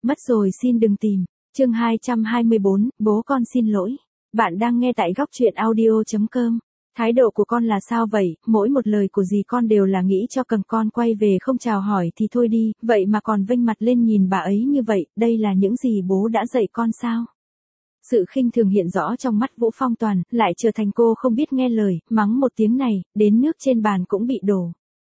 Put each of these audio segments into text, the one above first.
Mất rồi xin đừng tìm. Chương 224, bố con xin lỗi. Bạn đang nghe tại góc truyện audio.com. Thái độ của con là sao vậy, mỗi một lời của dì con đều là nghĩ cho cầm con quay về không chào hỏi thì thôi đi, vậy mà còn vênh mặt lên nhìn bà ấy như vậy, đây là những gì bố đã dạy con sao? Sự khinh thường hiện rõ trong mắt Vũ Phong Toàn, lại trở thành cô không biết nghe lời, mắng một tiếng này, đến nước trên bàn cũng bị đổ.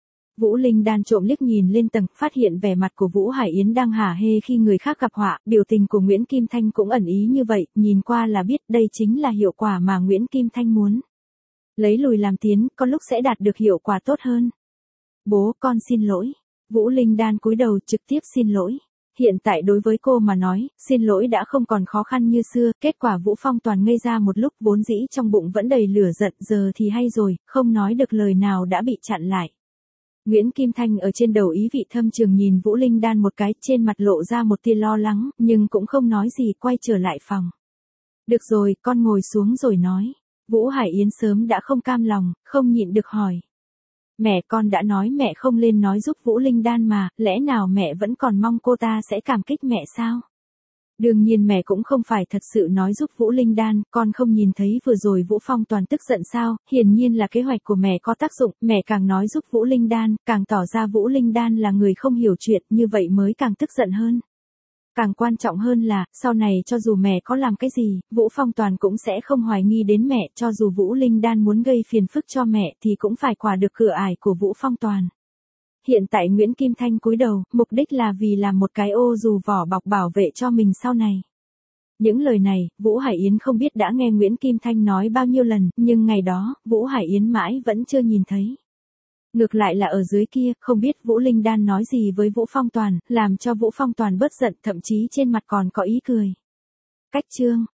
Vũ Linh Đan trộm liếc nhìn lên tầng, phát hiện vẻ mặt của Vũ Hải Yến đang hả hê khi người khác gặp họa, biểu tình của Nguyễn Kim Thanh cũng ẩn ý như vậy, nhìn qua là biết đây chính là hiệu quả mà Nguyễn Kim Thanh muốn. Lấy lùi làm tiến, có lúc sẽ đạt được hiệu quả tốt hơn. Bố, con xin lỗi. Vũ Linh Đan cúi đầu trực tiếp xin lỗi. Hiện tại đối với cô mà nói, xin lỗi đã không còn khó khăn như xưa, kết quả Vũ Phong Toàn ngây ra một lúc, vốn dĩ trong bụng vẫn đầy lửa giận, giờ thì hay rồi, không nói được lời nào đã bị chặn lại. Nguyễn Kim Thanh ở trên đầu ý vị thâm trường nhìn Vũ Linh Đan một cái, trên mặt lộ ra một tia lo lắng, nhưng cũng không nói gì, quay trở lại phòng. Được rồi, con ngồi xuống rồi nói. Vũ Hải Yến sớm đã không cam lòng, không nhịn được hỏi. Mẹ, con đã nói mẹ không lên nói giúp Vũ Linh Đan mà, lẽ nào mẹ vẫn còn mong cô ta sẽ cảm kích mẹ sao? Đương nhiên mẹ cũng không phải thật sự nói giúp Vũ Linh Đan, con không nhìn thấy vừa rồi Vũ Phong Toàn tức giận sao, hiển nhiên là kế hoạch của mẹ có tác dụng, mẹ càng nói giúp Vũ Linh Đan, càng tỏ ra Vũ Linh Đan là người không hiểu chuyện, như vậy mới càng tức giận hơn. Càng quan trọng hơn là, sau này cho dù mẹ có làm cái gì, Vũ Phong Toàn cũng sẽ không hoài nghi đến mẹ, cho dù Vũ Linh Đan muốn gây phiền phức cho mẹ thì cũng phải qua được cửa ải của Vũ Phong Toàn. Hiện tại Nguyễn Kim Thanh cúi đầu, mục đích là vì làm một cái ô dù vỏ bọc bảo vệ cho mình sau này. Những lời này, Vũ Hải Yến không biết đã nghe Nguyễn Kim Thanh nói bao nhiêu lần, nhưng ngày đó, Vũ Hải Yến mãi vẫn chưa nhìn thấy. Ngược lại là ở dưới kia, không biết Vũ Linh Đan nói gì với Vũ Phong Toàn, làm cho Vũ Phong Toàn bớt giận, thậm chí trên mặt còn có ý cười. Cách chương.